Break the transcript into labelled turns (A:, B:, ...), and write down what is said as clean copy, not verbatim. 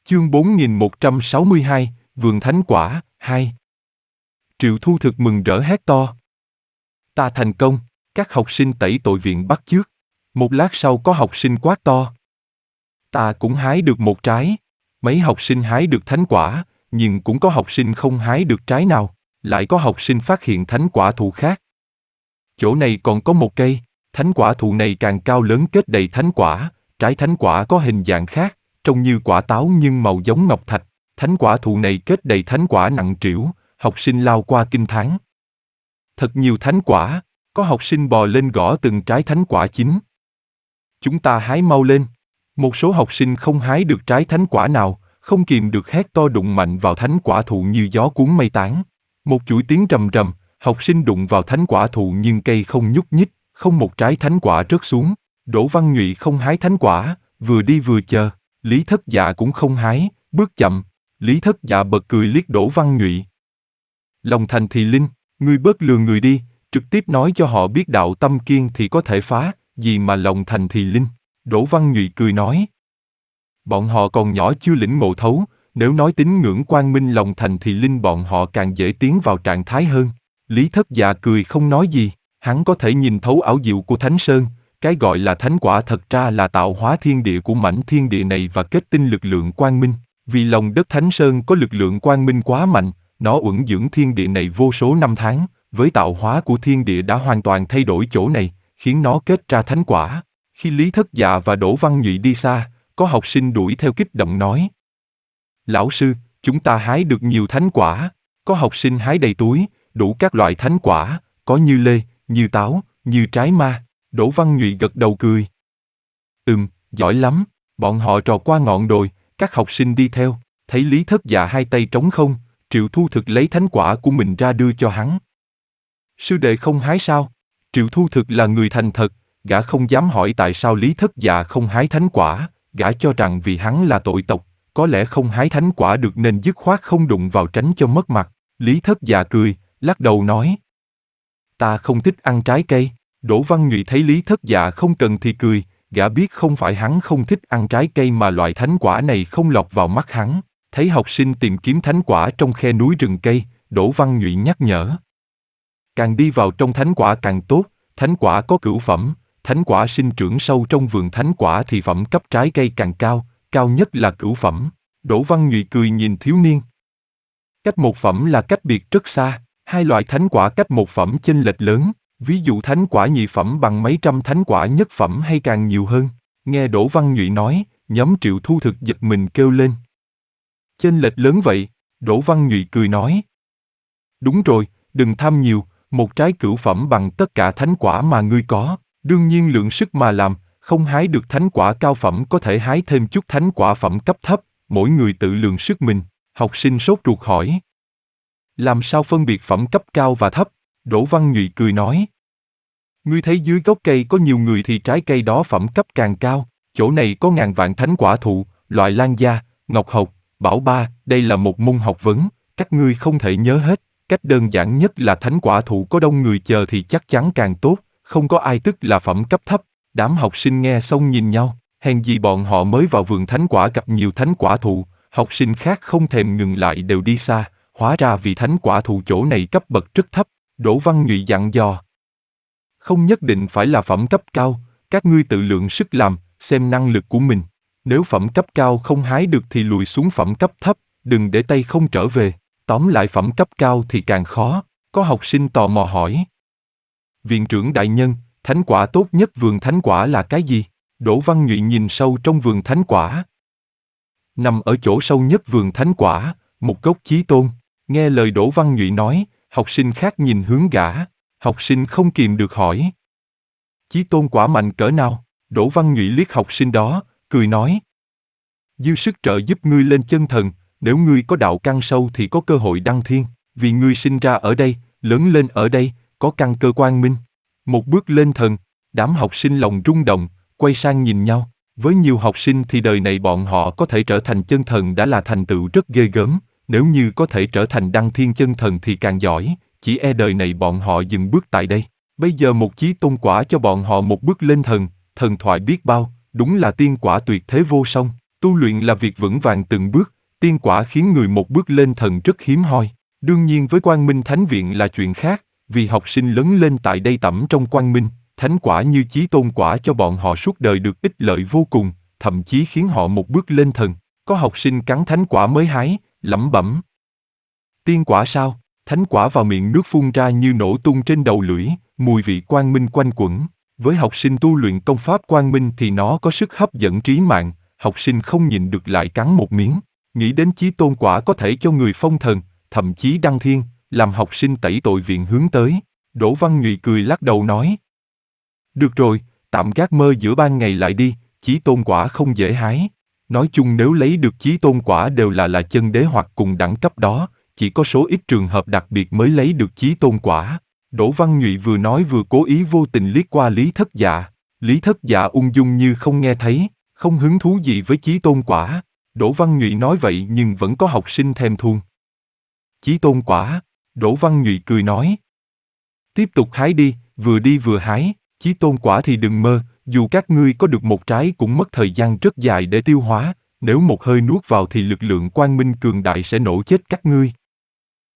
A: Chương 4162, Vườn Thánh Quả, 2. Triệu Thu Thực mừng rỡ hét to. Ta thành công, các học sinh tẩy tội viện bắt chước. Một lát sau có học sinh quát to. Ta cũng hái được một trái. Mấy học sinh hái được thánh quả, nhưng cũng có học sinh không hái được trái nào. Lại có học sinh phát hiện thánh quả thụ khác. Chỗ này còn có một cây, thánh quả thụ này càng cao lớn kết đầy thánh quả, trái thánh quả có hình dạng khác, trông như quả táo nhưng màu giống ngọc thạch. Thánh quả thụ này kết đầy thánh quả nặng trĩu, học sinh lao qua kinh thán. Thật nhiều thánh quả, có học sinh bò lên gõ từng trái thánh quả chín. Chúng ta hái mau lên. Một số học sinh không hái được trái thánh quả nào, không kìm được hét to đụng mạnh vào thánh quả thụ như gió cuốn mây tán. Một chuỗi tiếng rầm rầm, học sinh đụng vào thánh quả thụ nhưng cây không nhúc nhích, không một trái thánh quả rớt xuống. Đỗ Văn Nhụy không hái thánh quả, vừa đi vừa chờ. Lý Thất Dạ cũng không hái, bước chậm. Lý Thất Dạ bật cười liếc Đỗ Văn Nhụy. Lòng thành thì linh, ngươi bớt lừa người đi, trực tiếp nói cho họ biết đạo tâm kiên thì có thể phá, gì mà lòng thành thì linh. Đỗ Văn Nhụy cười nói. Bọn họ còn nhỏ chưa lĩnh ngộ thấu, nếu nói tín ngưỡng quang minh lòng thành thì linh bọn họ càng dễ tiến vào trạng thái hơn. Lý Thất Dạ cười không nói gì, hắn có thể nhìn thấu ảo diệu của Thánh Sơn, cái gọi là thánh quả thật ra là tạo hóa thiên địa của mảnh thiên địa này và kết tinh lực lượng quang minh. Vì lòng đất Thánh Sơn có lực lượng quang minh quá mạnh, nó uẩn dưỡng thiên địa này vô số năm tháng, với tạo hóa của thiên địa đã hoàn toàn thay đổi chỗ này, khiến nó kết ra thánh quả. Khi Lý Thất Dạ và Đỗ Văn Nhụy đi xa, có học sinh đuổi theo kích động nói. Lão sư, chúng ta hái được nhiều thánh quả. Có học sinh hái đầy túi, đủ các loại thánh quả, có như lê, như táo, như trái ma. Đỗ Văn Nhụy gật đầu cười. Giỏi lắm. Bọn họ trò qua ngọn đồi, các học sinh đi theo, thấy Lý Thất Dạ hai tay trống không, Triệu Thu Thực lấy thánh quả của mình ra đưa cho hắn. Sư đệ không hái sao? Triệu Thu Thực là người thành thật, gã không dám hỏi tại sao Lý Thất Dạ không hái thánh quả, gã cho rằng vì hắn là tội tộc, có lẽ không hái thánh quả được nên dứt khoát không đụng vào tránh cho mất mặt. Lý Thất Dạ cười, lắc đầu nói. Ta không thích ăn trái cây. Đỗ Văn Nhụy thấy Lý Thất Dạ không cần thì cười, gã biết không phải hắn không thích ăn trái cây mà loại thánh quả này không lọt vào mắt hắn. Thấy học sinh tìm kiếm thánh quả trong khe núi rừng cây, Đỗ Văn Nhụy nhắc nhở. Càng đi vào trong thánh quả càng tốt, thánh quả có cửu phẩm, thánh quả sinh trưởng sâu trong vườn thánh quả thì phẩm cấp trái cây càng cao, cao nhất là cửu phẩm. Đỗ Văn Nhụy cười nhìn thiếu niên. Cách một phẩm là cách biệt rất xa, hai loại thánh quả cách một phẩm chênh lệch lớn, ví dụ thánh quả nhị phẩm bằng mấy trăm thánh quả nhất phẩm hay càng nhiều hơn. Nghe Đỗ Văn Nhụy nói, nhóm Triệu Thu Thực giật mình kêu lên. Chênh lệch lớn vậy? Đỗ Văn Nhụy cười nói. Đúng rồi, đừng tham nhiều, một trái cửu phẩm bằng tất cả thánh quả mà ngươi có, đương nhiên lượng sức mà làm, không hái được thánh quả cao phẩm có thể hái thêm chút thánh quả phẩm cấp thấp, mỗi người tự lượng sức mình. Học sinh sốt ruột hỏi. Làm sao phân biệt phẩm cấp cao và thấp? Đỗ Văn Nhụy cười nói. Ngươi thấy dưới gốc cây có nhiều người thì trái cây đó phẩm cấp càng cao, chỗ này có ngàn vạn thánh quả thụ, loại lan gia, ngọc hộc, bảo ba, đây là một môn học vấn, các ngươi không thể nhớ hết, cách đơn giản nhất là thánh quả thụ có đông người chờ thì chắc chắn càng tốt, không có ai tức là phẩm cấp thấp. Đám học sinh nghe xong nhìn nhau, hèn gì bọn họ mới vào vườn thánh quả gặp nhiều thánh quả thụ, học sinh khác không thèm ngừng lại đều đi xa, hóa ra vì thánh quả thụ chỗ này cấp bậc rất thấp. Đỗ Văn Nhụy dặn dò. Không nhất định phải là phẩm cấp cao, các ngươi tự lượng sức làm, xem năng lực của mình. Nếu phẩm cấp cao không hái được thì lùi xuống phẩm cấp thấp, đừng để tay không trở về. Tóm lại phẩm cấp cao thì càng khó. Có học sinh tò mò hỏi. Viện trưởng đại nhân, thánh quả tốt nhất vườn thánh quả là cái gì? Đỗ Văn Nhụy nhìn sâu trong vườn thánh quả. Nằm ở chỗ sâu nhất vườn thánh quả, một gốc chí tôn. Nghe lời Đỗ Văn Nhụy nói, học sinh khác nhìn hướng gã, học sinh không kìm được hỏi. Chí tôn quả mạnh cỡ nào? Đỗ Văn Nhụy liếc học sinh đó, cười nói. Dư sức trợ giúp ngươi lên chân thần, nếu ngươi có đạo căn sâu thì có cơ hội đăng thiên, vì ngươi sinh ra ở đây, lớn lên ở đây, có căn cơ quang minh. Một bước lên thần, đám học sinh lòng rung động, quay sang nhìn nhau. Với nhiều học sinh thì đời này bọn họ có thể trở thành chân thần đã là thành tựu rất ghê gớm, nếu như có thể trở thành đăng thiên chân thần thì càng giỏi, chỉ e đời này bọn họ dừng bước tại đây. Bây giờ một chí tôn quả cho bọn họ một bước lên thần, thần thoại biết bao, đúng là tiên quả tuyệt thế vô song. Tu luyện là việc vững vàng từng bước, tiên quả khiến người một bước lên thần rất hiếm hoi. Đương nhiên với Quang Minh Thánh Viện là chuyện khác, vì học sinh lớn lên tại đây tẩm trong Quang Minh, thánh quả như Chí Tôn quả cho bọn họ suốt đời được ích lợi vô cùng, thậm chí khiến họ một bước lên thần. Có học sinh cắn thánh quả mới hái, lẩm bẩm. Tiên quả sao? Thánh quả vào miệng nước phun ra như nổ tung trên đầu lưỡi, mùi vị quang minh quanh quẩn. Với học sinh tu luyện công pháp quang minh thì nó có sức hấp dẫn trí mạng, học sinh không nhịn được lại cắn một miếng. Nghĩ đến Chí Tôn quả có thể cho người phong thần, thậm chí đăng thiên, làm học sinh tẩy tội viện hướng tới. Đỗ Văn Nhụy cười lắc đầu nói. Được rồi, tạm gác mơ giữa ban ngày lại đi, Chí Tôn quả không dễ hái. Nói chung nếu lấy được Chí Tôn quả đều là chân đế hoặc cùng đẳng cấp đó, chỉ có số ít trường hợp đặc biệt mới lấy được Chí Tôn quả. Đỗ Văn Nhụy vừa nói vừa cố ý vô tình liếc qua Lý Thất Dạ. Lý Thất Dạ ung dung như không nghe thấy, không hứng thú gì với Chí Tôn quả. Đỗ Văn Nhụy nói vậy nhưng vẫn có học sinh thèm thuồng. Chí Tôn quả, Đỗ Văn Nhụy cười nói. Tiếp tục hái đi vừa hái, Chí Tôn quả thì đừng mơ, dù các ngươi có được một trái cũng mất thời gian rất dài để tiêu hóa, nếu một hơi nuốt vào thì lực lượng quang minh cường đại sẽ nổ chết các ngươi.